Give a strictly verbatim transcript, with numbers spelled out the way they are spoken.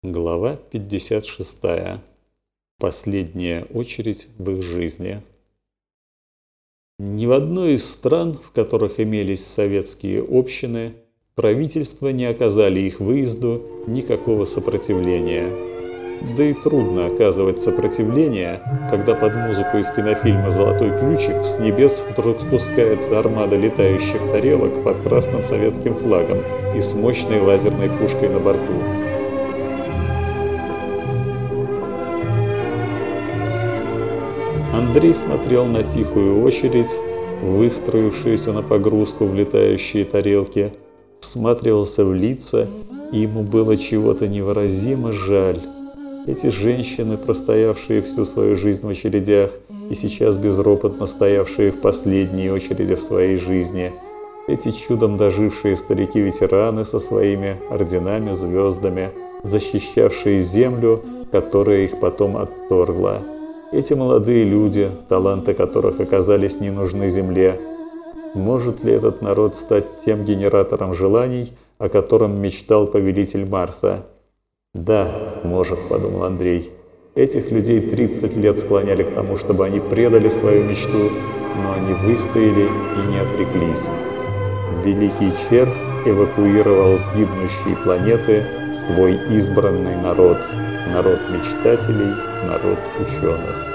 Глава пятьдесят шестая. Последняя очередь в их жизни. Ни в одной из стран, в которых имелись советские общины, правительства не оказали их выезду никакого сопротивления. Да и трудно оказывать сопротивление, когда под музыку из кинофильма «Золотой ключик» с небес вдруг спускается армада летающих тарелок под красным советским флагом и с мощной лазерной пушкой на борту. Андрей смотрел на тихую очередь, выстроившуюся на погрузку в летающие тарелки, всматривался в лица, и ему было чего-то невыразимо жаль. Эти женщины, простоявшие всю свою жизнь в очередях и сейчас безропотно стоявшие в последней очереди в своей жизни, эти чудом дожившие старики-ветераны со своими орденами, звездами, защищавшие землю, которая их потом отторгла. Эти молодые люди, таланты которых оказались не нужны земле. Может ли этот народ стать тем генератором желаний, о котором мечтал повелитель Марса? Да, сможет, подумал Андрей. Этих людей тридцать лет склоняли к тому, чтобы они предали свою мечту, но они выстояли и не отреклись. Великий червь эвакуировал с гибнущей планеты свой избранный народ. Народ мечтателей, народ ученых.